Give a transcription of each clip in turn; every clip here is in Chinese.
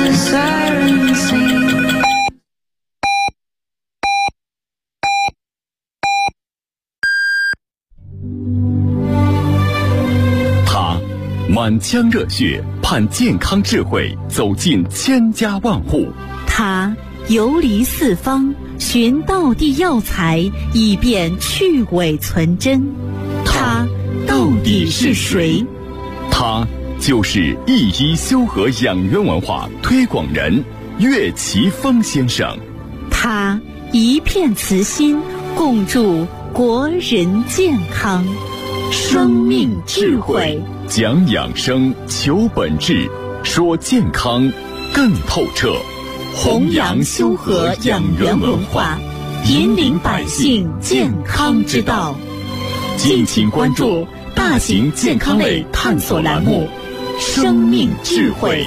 the siren sing. 他满腔热血，盼健康智慧走进千家万户。 他游离四方，寻道地药材，以便去伪存真。他到底是谁？ 他就是一医修和养元文化推广人岳奇峰先生。 他一片慈心，共筑国人健康。生命智慧， 讲养生，求本质，说健康更透彻。 弘扬修和养元文化，引领百姓健康之道。 敬请关注大型健康类探索栏目《生命智慧》。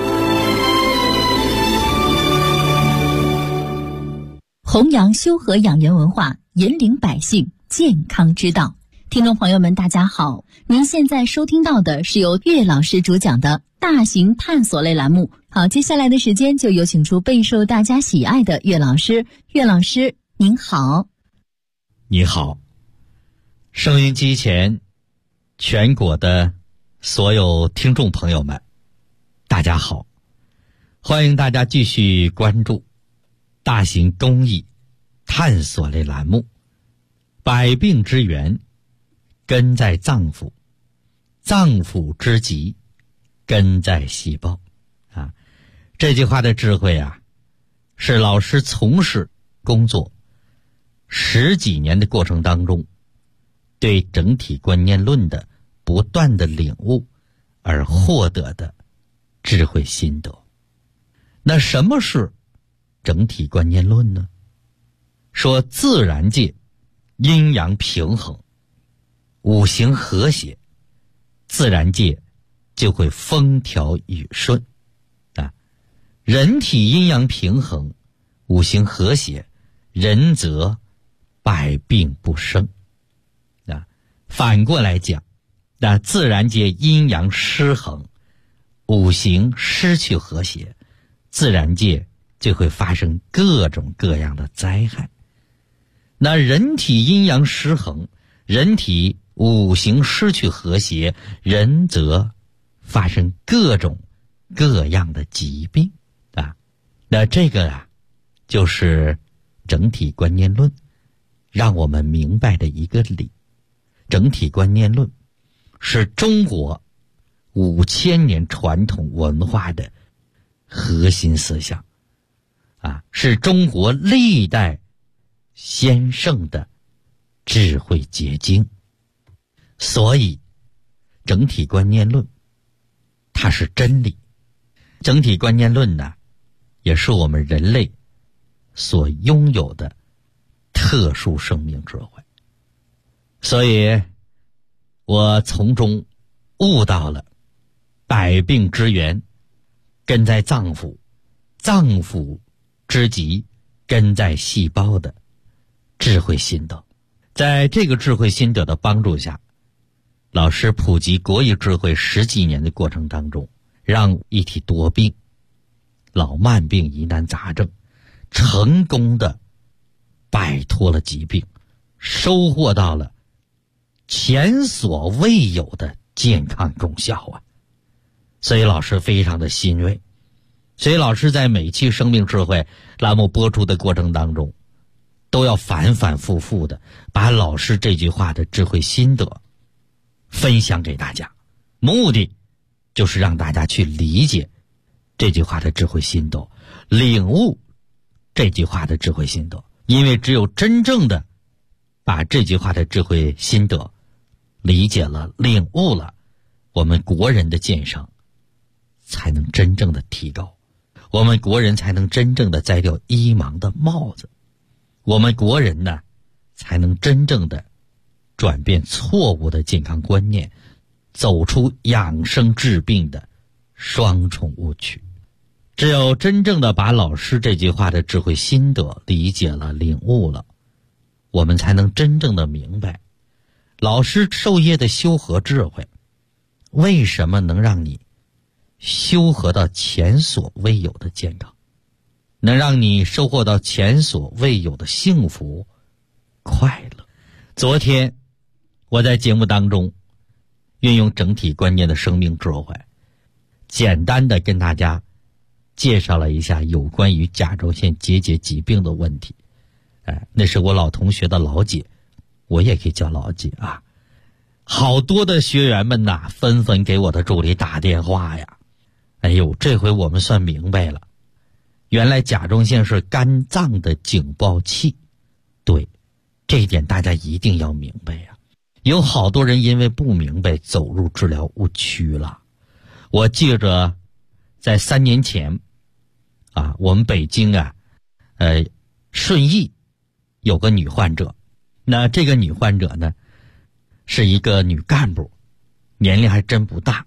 弘扬修和养元文化，引领百姓健康之道。听众朋友们，大家好，您现在收听到的是由岳老师主讲的大型探索类栏目。好，接下来的时间就有请出备受大家喜爱的岳老师。岳老师您好。 你好，收音机前全国的所有听众朋友们，大家好，欢迎大家继续关注大型公益探索类栏目百病之源根在脏腑，脏腑之疾根在细胞啊。这句话的智慧啊，是老师从事工作10几年的过程当中对整体观念论的不断的领悟而获得的智慧心得。那什么是整体观念论呢？说自然界阴阳平衡，五行和谐，自然界就会风调雨顺啊。人体阴阳平衡，五行和谐，人则百病不生啊。反过来讲，那自然界阴阳失衡，五行失去和谐，自然界就会发生各种各样的灾害。那人体阴阳失衡，人体五行失去和谐，人则发生各种各样的疾病啊。那这个啊，就是整体观念论让我们明白的一个理。整体观念论是中国5000年传统文化的核心思想啊，是中国历代先圣的智慧结晶。所以整体观念论它是真理，整体观念论呢，也是我们人类所拥有的特殊生命智慧。所以我从中悟到了百病之源根在脏腑，脏腑之疾根在细胞的智慧心得。在这个智慧心得的帮助下，老师普及国医智慧10几年的过程当中，让一体多病、老慢病、疑难杂症成功的摆脱了疾病，收获到了前所未有的健康功效啊！所以老师非常的欣慰。所以老师在每期生命智慧栏目播出的过程当中，都要反反复复的把老师这句话的智慧心得分享给大家，目的就是让大家去理解这句话的智慧心得，领悟这句话的智慧心得。因为只有真正的把这句话的智慧心得理解了、领悟了，我们国人的健康才能真正的提高，我们国人才能真正的摘掉医盲的帽子，我们国人呢才能真正的转变错误的健康观念，走出养生治病的双重误区。只有真正的把老师这句话的智慧心得理解了、领悟了，我们才能真正的明白老师授业的修和智慧为什么能让你修合到前所未有的健康，能让你收获到前所未有的幸福、快乐。昨天我在节目当中运用整体观念的生命智慧，简单的跟大家介绍了一下有关于甲状腺结节疾病的问题。那是我老同学的老姐，我也可以叫老姐啊。好多的学员们呐，纷纷给我的助理打电话呀。哎呦，这回我们算明白了，原来甲状腺是肝脏的警报器。对，这一点大家一定要明白呀。有好多人因为不明白走入治疗误区了。我记着在3年前啊，我们北京啊顺义有个女患者，那这个女患者呢是一个女干部，年龄还真不大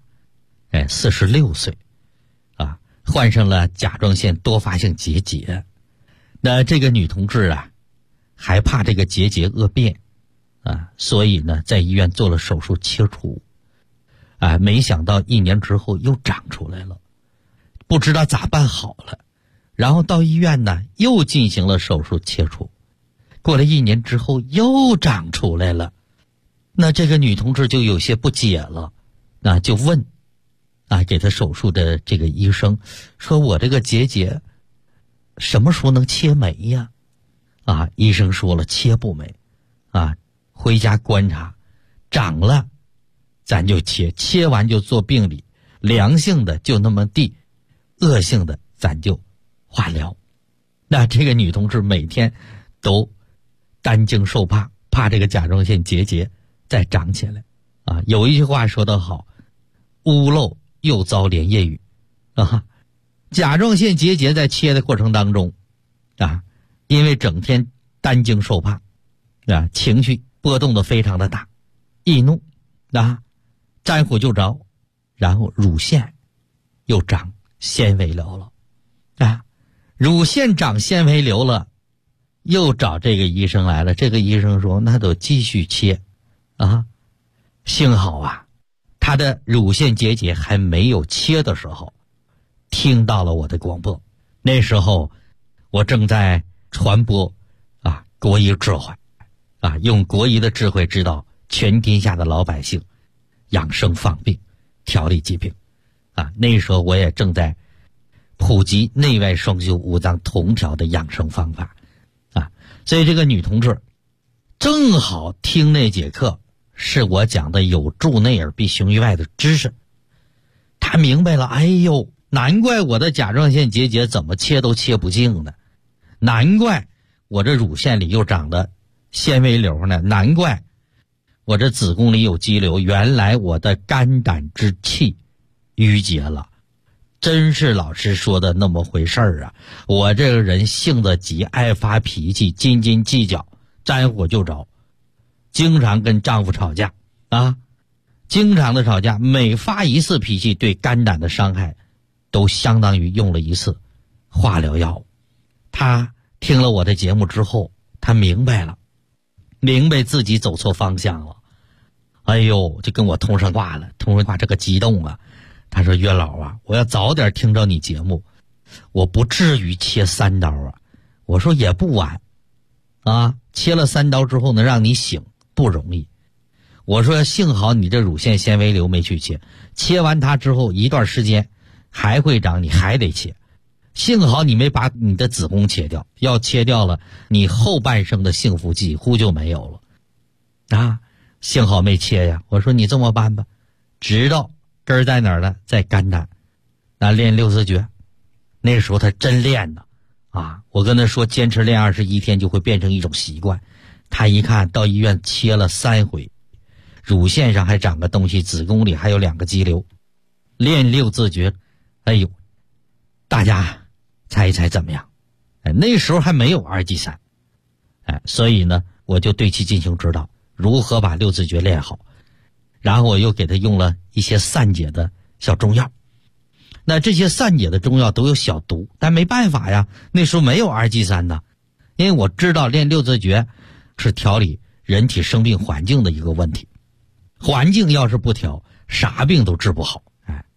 ，46岁啊，患上了甲状腺多发性结节。那这个女同志啊还怕这个结节恶变啊，所以呢在医院做了手术切除啊，没想到1年之后又长出来了，不知道咋办好了。然后到医院呢又进行了手术切除，过了1年之后又长出来了。那这个女同志就有些不解了，那就问啊，给她手术的这个医生说，我这个结节什么时候能切没呀？啊，医生说了，切不没啊，回家观察，长了咱就切，切完就做病理，良性的就那么地，恶性的咱就化疗。那这个女同志每天都担惊受怕，怕这个甲状腺结节再长起来啊。有一句话说得好，屋漏又遭连夜雨啊。甲状腺结节在切的过程当中啊，因为整天担惊受怕啊，情绪波动的非常的大，易怒啊，沾火就着，然后乳腺又长纤维瘤了啊，乳腺长纤维瘤了，又找这个医生来了。这个医生说那都继续切啊。幸好啊，他的乳腺结节还没有切的时候听到了我的广播。那时候我正在传播啊国医智慧啊，用国医的智慧指导全天下的老百姓养生防病，调理疾病啊。那时候我也正在普及内外双修五脏同调的养生方法啊。所以这个女同志正好听那节课是我讲的有助内耳必雄于外的知识，她明白了，哎呦，难怪我的甲状腺结节怎么切都切不净呢，难怪我这乳腺里又长的纤维瘤呢，难怪我这子宫里有肌瘤，原来我的肝胆之气淤结了。真是老师说的那么回事儿啊！我这个人性子急，爱发脾气，斤斤计较，沾火就着，经常跟丈夫吵架啊，经常的吵架，每发一次脾气对肝胆的伤害都相当于用了一次化疗药物。他听了我的节目之后，他明白了，明白自己走错方向了。哎呦，就跟我通上话了，通上话这个激动啊。他说，岳老啊，我要早点听着你节目，我不至于切3刀啊。我说也不晚啊，切了3刀之后能让你醒不容易。我说幸好你这乳腺纤维瘤没去切，切完它之后一段时间还会长，你还得切。幸好你没把你的子宫切掉，要切掉了，你后半生的幸福几乎就没有了啊！幸好没切呀。我说你这么办吧，知道根儿在哪儿了，在肝胆，那练6字诀。那时候他真练呢啊！我跟他说坚持练21天就会变成一种习惯。他一看到医院切了3回，乳腺上还长个东西，子宫里还有2个肌瘤，练6字诀。哎呦，大家猜一猜怎么样？那时候还没有2G 3，所以呢我就对其进行指导，如何把6字诀练好。然后我又给他用了一些散解的小中药。那这些散解的中药都有小毒，但没办法呀，那时候没有2G 3呢。因为我知道练6字诀是调理人体生病环境的一个问题，环境要是不调，啥病都治不好。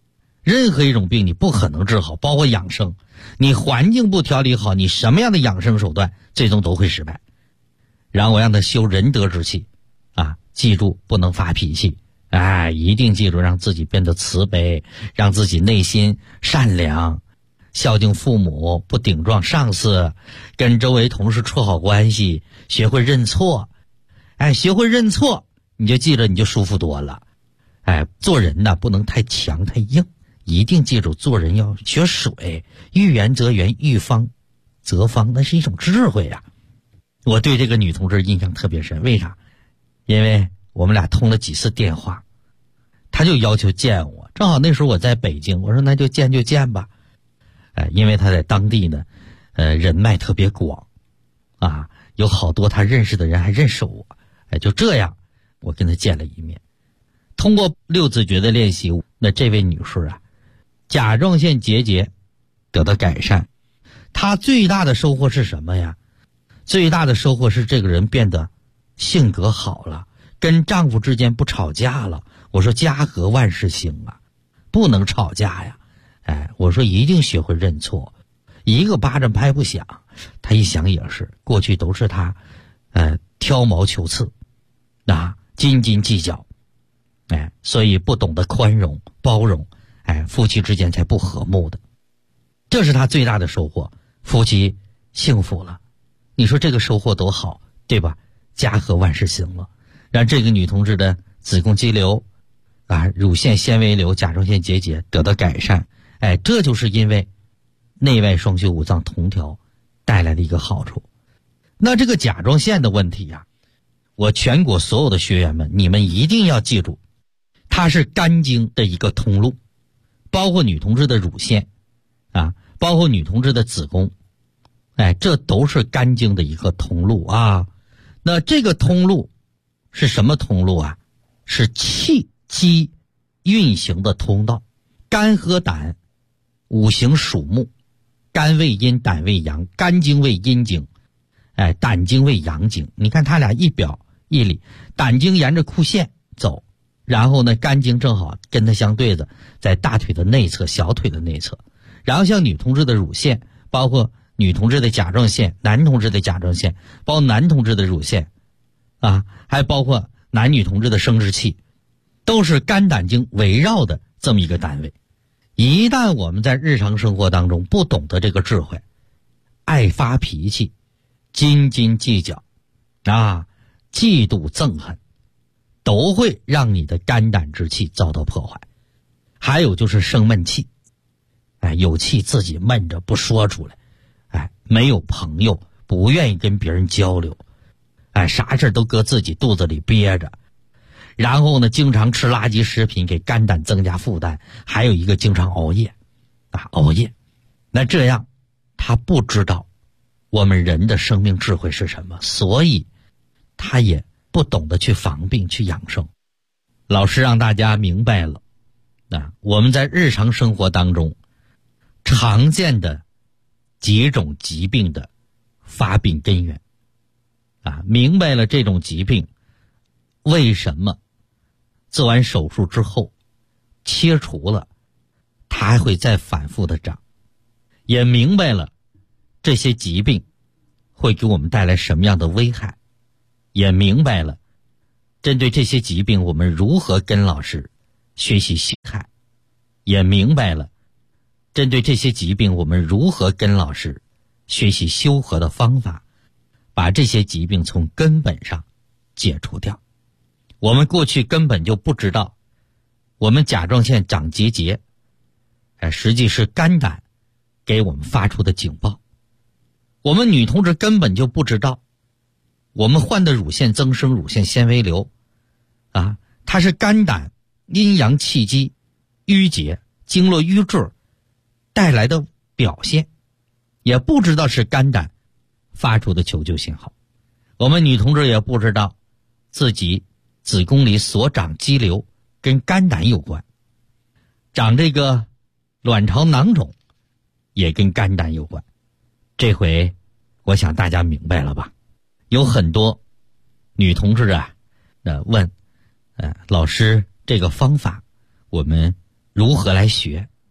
任何一种病你不可能治好，包括养生，你环境不调理好，你什么样的养生手段最终都会失败。然后我让他修仁德之气啊，记住不能发脾气，一定记住让自己变得慈悲，让自己内心善良，孝敬父母，不顶撞上司，跟周围同事处好关系，学会认错。学会认错，你就记着，你就舒服多了。做人呢不能太强太硬，一定记住做人要学水，遇圆则圆，遇方则方，那是一种智慧呀。我对这个女同志印象特别深，为啥？因为我们俩通了几次电话，她就要求见我，正好那时候我在北京，我说那就见就见吧。因为她在当地呢，人脉特别广，有好多她认识的人还认识我，就这样，我跟她见了一面。通过六字诀的练习，那这位女士甲状腺结节得到改善。她最大的收获是什么呀？最大的收获是这个人变得性格好了，跟丈夫之间不吵架了。我说家和万事兴啊，不能吵架呀。我说一定学会认错，一个巴掌拍不响。她一想也是，过去都是她挑毛求疵，斤斤计较，所以不懂得宽容包容，夫妻之间才不和睦的。这是她最大的收获，夫妻幸福了。你说这个收获多好，对吧？家和万事兴了，让这个女同志的子宫肌瘤乳腺纤维瘤、甲状腺结节得到改善。这就是因为内外双修五脏同调带来的一个好处。那这个甲状腺的问题我全国所有的学员们，你们一定要记住，它是肝经的一个通路，包括女同志的乳腺包括女同志的子宫，这都是肝经的一个通路那这个通路是什么通路是气机运行的通道。肝和胆五行属木，肝为阴，胆为阳，肝经为阴经，胆经为阳经。你看它俩一表一里，胆经沿着裤线走，然后呢肝经正好跟它相对的，在大腿的内侧、小腿的内侧。然后像女同志的乳腺，包括女同志的甲状腺，男同志的甲状腺，包括男同志的乳腺还包括男女同志的生殖器，都是肝胆经围绕的这么一个单位。一旦我们在日常生活当中不懂得这个智慧，爱发脾气，斤斤计较嫉妒憎恨，都会让你的肝胆之气遭到破坏。还有就是生闷气，有气自己闷着不说出来，没有朋友，不愿意跟别人交流，啥事都搁自己肚子里憋着。然后呢经常吃垃圾食品，给肝胆增加负担。还有一个经常熬夜那这样他不知道我们人的生命智慧是什么，所以他也不懂得去防病去养生。老师让大家明白了我们在日常生活当中常见的几种疾病的发病根源明白了这种疾病为什么做完手术之后切除了它还会再反复的长，也明白了这些疾病会给我们带来什么样的危害，也明白了针对这些疾病我们如何跟老师学习心态，也明白了针对这些疾病我们如何跟老师学习修和的方法，把这些疾病从根本上解除掉。我们过去根本就不知道我们甲状腺长结节实际是肝胆给我们发出的警报。我们女同志根本就不知道我们患的乳腺增生、乳腺纤维瘤它是肝胆阴阳气机淤结、经络瘀滞带来的表现，也不知道是肝胆发出的求救信号。我们女同志也不知道自己子宫里所长肌瘤跟肝胆有关，长这个卵巢囊肿也跟肝胆有关。这回我想大家明白了吧？有很多女同志问老师这个方法我们如何来学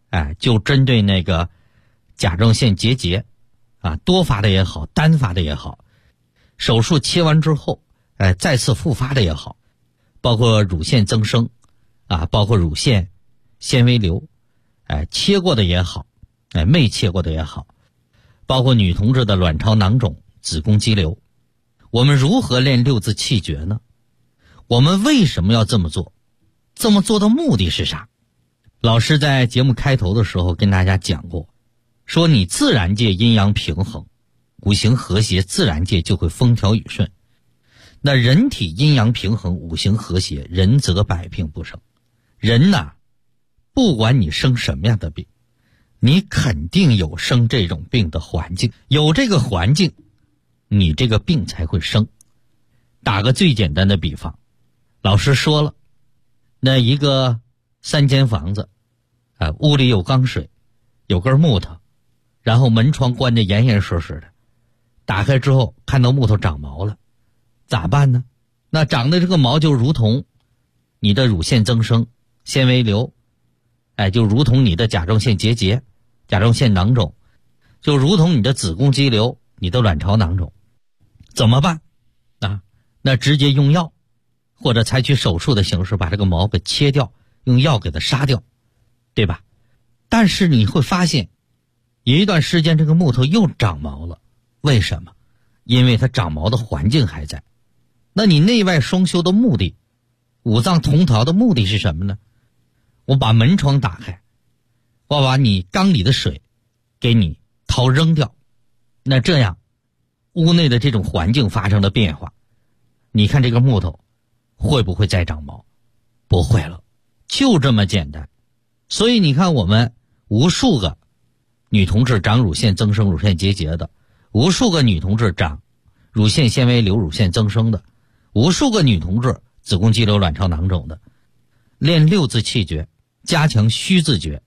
就针对那个甲状腺结节多发的也好，单发的也好，手术切完之后再次复发的也好，包括乳腺增生包括乳腺纤维瘤切过的也好没切过的也好，包括女同志的卵巢囊肿、子宫肌瘤。我们如何练六字气诀呢？我们为什么要这么做？这么做的目的是啥？老师在节目开头的时候跟大家讲过，说你自然界阴阳平衡，五行和谐，自然界就会风调雨顺。那人体阴阳平衡，五行和谐，人则百病不生。人不管你生什么样的病，你肯定有生这种病的环境，有这个环境，你这个病才会生。打个最简单的比方，老师说了，那一个3间房子屋里有缸水，有根木头，然后门窗关得严严实实的，打开之后看到木头长毛了，咋办呢？那长的这个毛就如同你的乳腺增生、纤维瘤，就如同你的甲状腺结节、甲状腺囊肿，就如同你的子宫肌瘤、你的卵巢囊肿。怎么办那直接用药，或者采取手术的形式把这个毛给切掉，用药给它杀掉，对吧？但是你会发现有一段时间这个木头又长毛了，为什么？因为它长毛的环境还在。那你内外双修的目的，五脏同调的目的是什么呢？我把门窗打开，我把你缸里的水给你掏扔掉，那这样屋内的这种环境发生了变化，你看这个木头会不会再长毛？不会了，就这么简单。所以你看我们无数个女同志长乳腺增生、乳腺结节的，无数个女同志长乳腺纤维瘤、乳腺增生的，无数个女同志子宫肌瘤、卵巢囊肿的，练六字气诀，加强虚字诀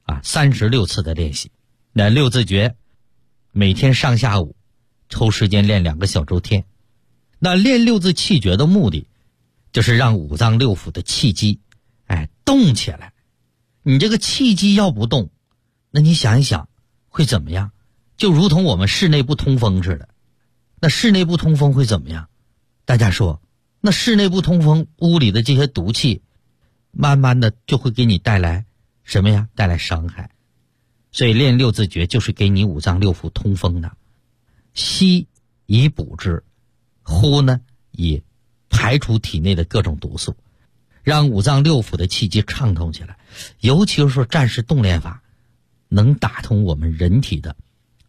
36次的练习。那六字诀每天上下午抽时间练2个小周天。那练六字气诀的目的就是让五脏六腑的气机动起来。你这个气机要不动，那你想一想会怎么样？就如同我们室内不通风似的。那室内不通风会怎么样？大家说，那室内不通风，屋里的这些毒气慢慢的就会给你带来什么呀？带来伤害。所以练六字诀就是给你五脏六腑通风的。吸以补之，呼呢以排除体内的各种毒素，让五脏六腑的气机畅通起来。尤其是说战士动练法能打通我们人体的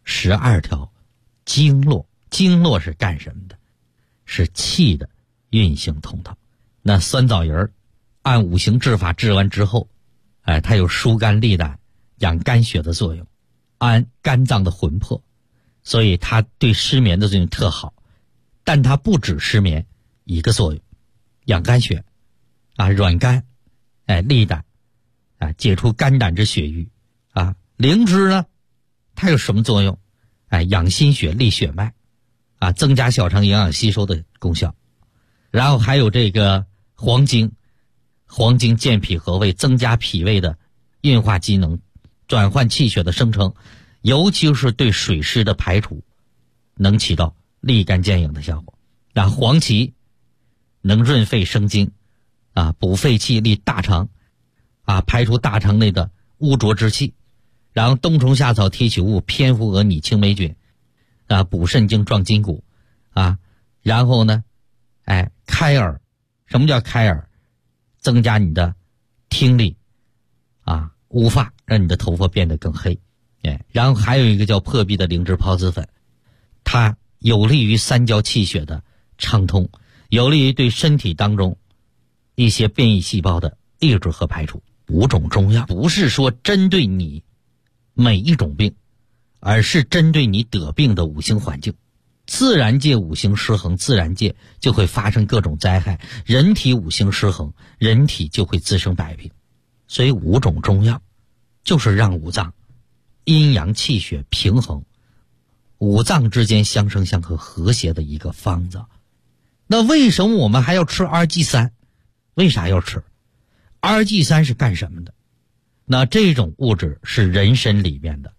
12条经络。经络是干什么的？是气的运行通道。那酸枣仁按五行治法治完之后它有疏肝利胆、养肝血的作用，安肝脏的魂魄，所以它对失眠的作用特好。但它不止失眠一个作用，养肝血软肝利胆解除肝胆之血瘀灵芝呢，它有什么作用？养心血、利血脉增加小肠营养吸收的功效。然后还有这个黄精，黄精健脾和胃，增加脾胃的运化机能，转换气血的生成，尤其是对水湿的排除能起到立竿见影的效果。那黄芪能润肺生津补肺气、利大肠排除大肠内的污浊之气。然后冬虫夏草、提取物、蝙蝠蛾、拟青霉菌补肾经、壮筋骨然后呢开耳。什么叫开耳？增加你的听力乌发，让你的头发变得更黑然后还有一个叫破壁的灵芝孢子粉，它有利于三焦气血的畅通，有利于对身体当中一些变异细胞的抑制和排除。5种中药不是说针对你每一种病，而是针对你得病的五行环境。自然界五行失衡，自然界就会发生各种灾害，人体五行失衡，人体就会滋生百病。所以5种中药就是让五脏阴阳气血平衡，五脏之间相生相克和谐的一个方子。那为什么我们还要吃 RG3？ 为啥要吃 RG3？ 是干什么的？ 那这种物质是人参里面的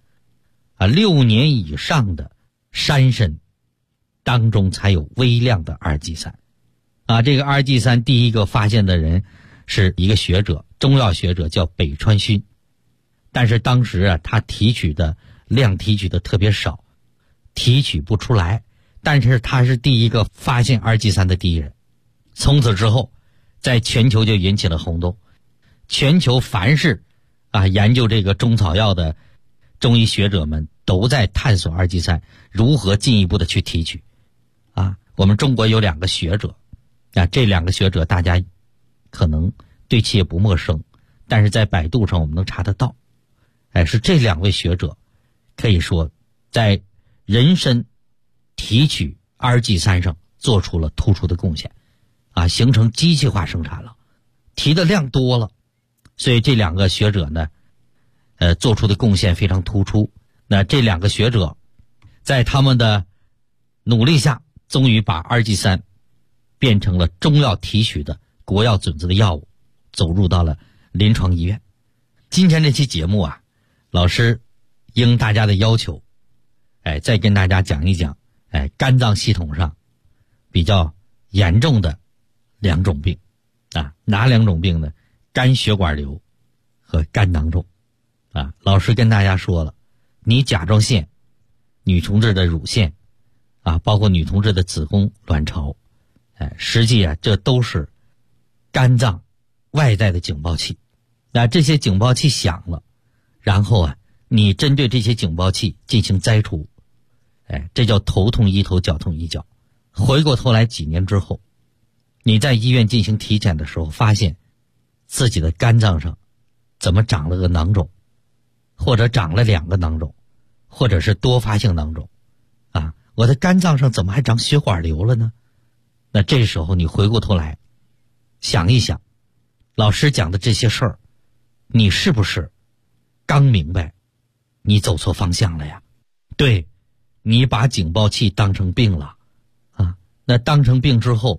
6年以上的山参当中才有微量的二剂三这个二剂三第一个发现的人是一个学者，中药学者叫北川勋，但是当时他提取的特别少，提取不出来，但是他是第一个发现二剂三的第一人。从此之后在全球就引起了轰动，全球凡是研究这个中草药的中医学者们都在探索二剂三如何进一步的去提取我们中国有2个学者这2个学者大家可能对其也不陌生，但是在百度上我们能查得到是这2位学者可以说在人参提取二剂三上做出了突出的贡献形成机器化生产了，提的量多了，所以这2个学者呢做出的贡献非常突出。那这2个学者在他们的努力下，终于把二剂三变成了中药提取的国药准则的药物，走入到了临床医院。今天这期节目老师应大家的要求再跟大家讲一讲肝脏系统上比较严重的2种病哪2种病呢？肝血管瘤和肝囊肿老师跟大家说了，你甲状腺、女同志的乳腺包括女同志的子宫、卵巢实际这都是肝脏外在的警报器。那这些警报器响了，然后你针对这些警报器进行摘除这叫头痛医头，脚痛医脚。回过头来几年之后，你在医院进行体检的时候，发现自己的肝脏上怎么长了个囊肿，或者长了2个囊肿，或者是多发性囊肿我的肝脏上怎么还长血管瘤了呢？那这时候你回过头来想一想，老师讲的这些事儿，你是不是刚明白你走错方向了呀？对，你把警报器当成病了那当成病之后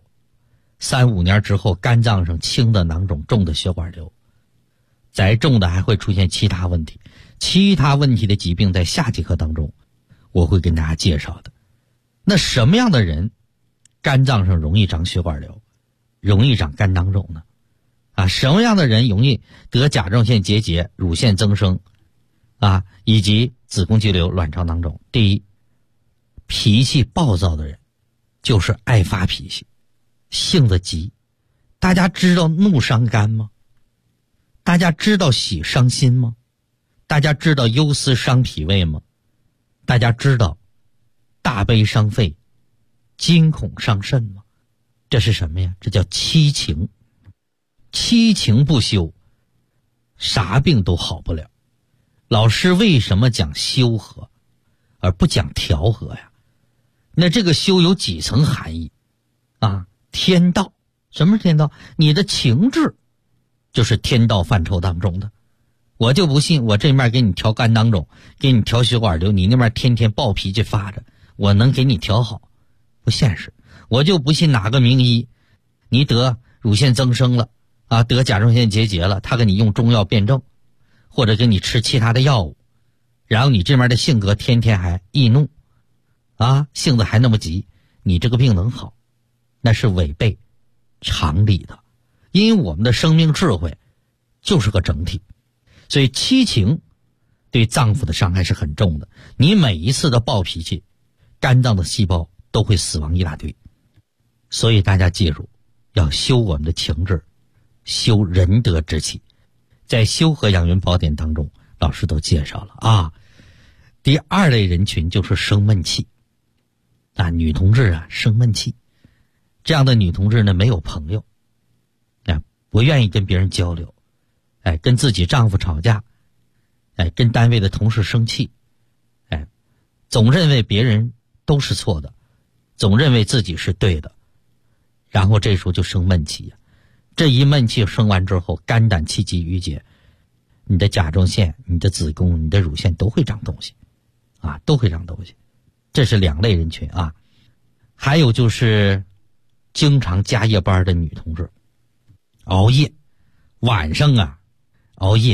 ，3、5年之后，肝脏上轻的囊肿，重的血管瘤，再重的还会出现其他问题。其他问题的疾病在下节课当中我会跟大家介绍的。那什么样的人肝脏上容易长血管瘤，容易长肝囊肿呢？什么样的人容易得甲状腺结节、乳腺增生以及子宫肌瘤、卵巢囊肿？第一，脾气暴躁的人，就是爱发脾气，性子急。大家知道怒伤肝吗？大家知道喜伤心吗？大家知道忧思伤脾胃吗？大家知道大悲伤肺，惊恐伤肾吗？这是什么呀？这叫七情。七情不修，啥病都好不了。老师为什么讲修和而不讲调和呀？那这个修有几层含义天道。什么是天道？你的情志就是天道范畴当中的。我就不信我这面给你调肝囊肿，给你调血管瘤，你那边天天暴脾气发着，我能给你调好？不现实。我就不信哪个名医，你得乳腺增生了得甲状腺结节了，他给你用中药辩证，或者给你吃其他的药物，然后你这边的性格天天还易怒性子还那么急，你这个病能好？那是违背常理的。因为我们的生命智慧就是个整体，所以七情对脏腑的伤害是很重的。你每一次的暴脾气，肝脏的细胞都会死亡一大堆。所以大家记住，要修我们的情志，修仁德之气。在修和养元宝典当中，老师都介绍了第2类人群就是生闷气女同志生闷气。这样的女同志呢，没有朋友不愿意跟别人交流跟自己丈夫吵架跟单位的同事生气总认为别人都是错的，总认为自己是对的，然后这时候就生闷气这一闷气生完之后，肝胆气机郁结，你的甲状腺、你的子宫、你的乳腺都会长东西都会长东西。这是2类人群还有就是经常加夜班的女同志，熬夜晚上熬夜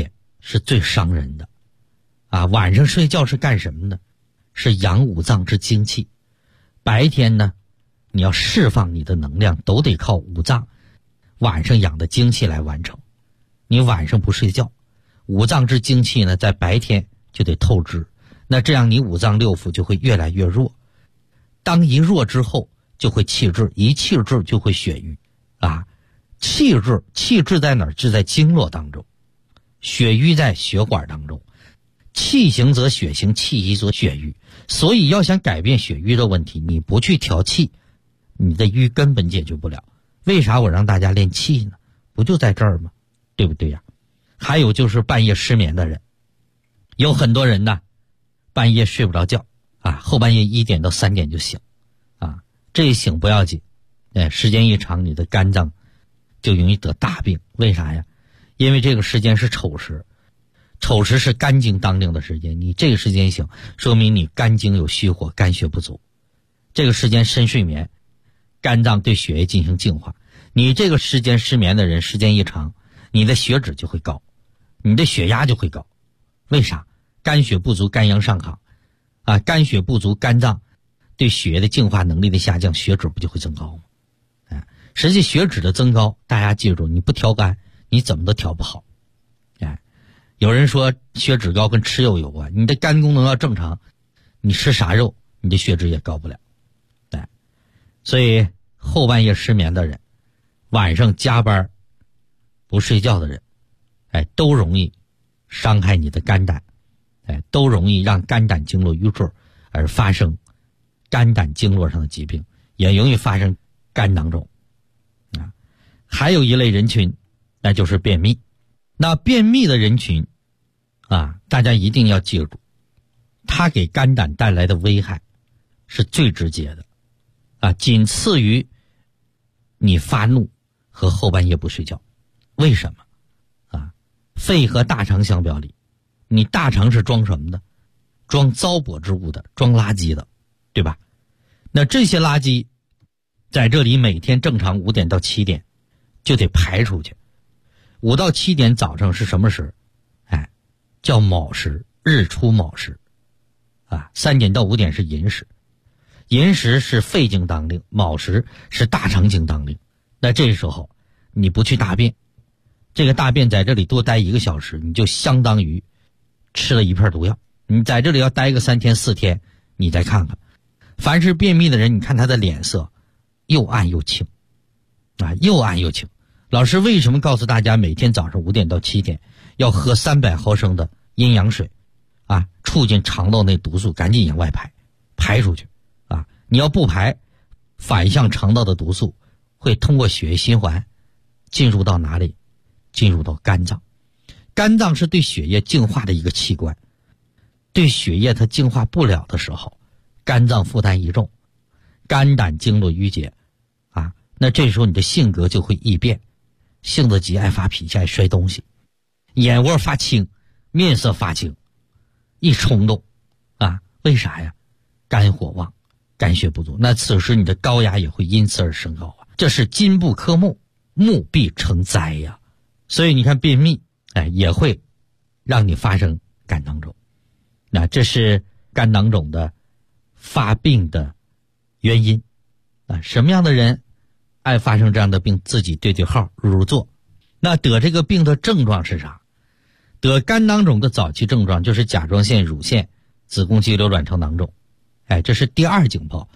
是最伤人的啊。晚上睡觉是干什么呢？是养五脏之精气。白天呢，你要释放你的能量，都得靠五脏晚上养的精气来完成。你晚上不睡觉，五脏之精气呢，在白天就得透支，那这样你五脏六腑就会越来越弱。当一弱之后，就会气滞，一气滞就会血瘀啊。气滞在哪儿？就在经络当中，血瘀在血管当中。气行则血行，气瘀则血瘀。所以要想改变血瘀的问题，你不去调气，你的瘀根本解决不了。为啥我让大家练气呢？不就在这儿吗？对不对呀？还有就是半夜失眠的人，有很多人呢，半夜睡不着觉啊，后半夜1点到3点就醒啊。这一醒不要紧，时间一长，你的肝脏就容易得大病。为啥呀？因为这个时间是丑时，丑时是肝经当令的时间，你这个时间醒，说明你肝经有虚火，肝血不足。这个时间深睡眠，肝脏对血液进行净化。你这个时间失眠的人，时间一长，你的血脂就会高，你的血压就会高。为啥？肝血不足，肝阳上亢啊，肝血不足，肝脏对血液的净化能力的下降，血脂不就会增高吗？实际血脂的增高，大家记住，你不调肝，你怎么都调不好。有人说血脂高跟吃肉有关，你的肝功能要正常，你吃啥肉，你的血脂也高不了。所以后半夜失眠的人，晚上加班不睡觉的人，都容易伤害你的肝胆，都容易让肝胆经络瘀滞而发生肝胆经络上的疾病，也容易发生肝囊肿啊。还有一类人群，那就是便秘。那便秘的人群啊，大家一定要记住，它给肝胆带来的危害是最直接的啊，仅次于你发怒和后半夜不睡觉。为什么啊？肺和大肠相表里，你大肠是装什么的？装糟粕之物的，装垃圾的，对吧？那这些垃圾在这里每天正常5点到7点就得排出去。5到7点早上是什么时？叫卯时，日出卯时啊。3点到5点是寅时，寅时是肺经当令，卯时是大肠经当令。那这时候你不去大便，这个大便在这里多待1个小时，你就相当于吃了一片毒药。你在这里要待个3天4天，你再看看，凡是便秘的人，你看他的脸色又暗又青啊，又暗又青。老师为什么告诉大家每天早上5点到7点要喝300毫升的阴阳水啊，促进肠道内毒素赶紧往外排出去啊！你要不排，反向肠道的毒素会通过血液循环进入到哪里？进入到肝脏。肝脏是对血液净化的一个器官，对血液它净化不了的时候，肝脏负担一重，肝胆经络淤结啊，那这时候你的性格就会易变，性子急，爱发脾气，爱摔东西，眼窝发青，面色发青，一冲动啊，为啥呀？肝火旺，肝血不足，那此时你的高压也会因此而升高啊。这是金不克木，木必成灾呀。所以你看便秘也会让你发生肝囊肿。那这是肝囊肿的发病的原因啊。什么样的人爱发生这样的病，自己对对号入入座。那得这个病的症状是啥？得肝囊肿的早期症状就是甲状腺、乳腺、子宫肌瘤、卵巢囊肿，这是第2警报。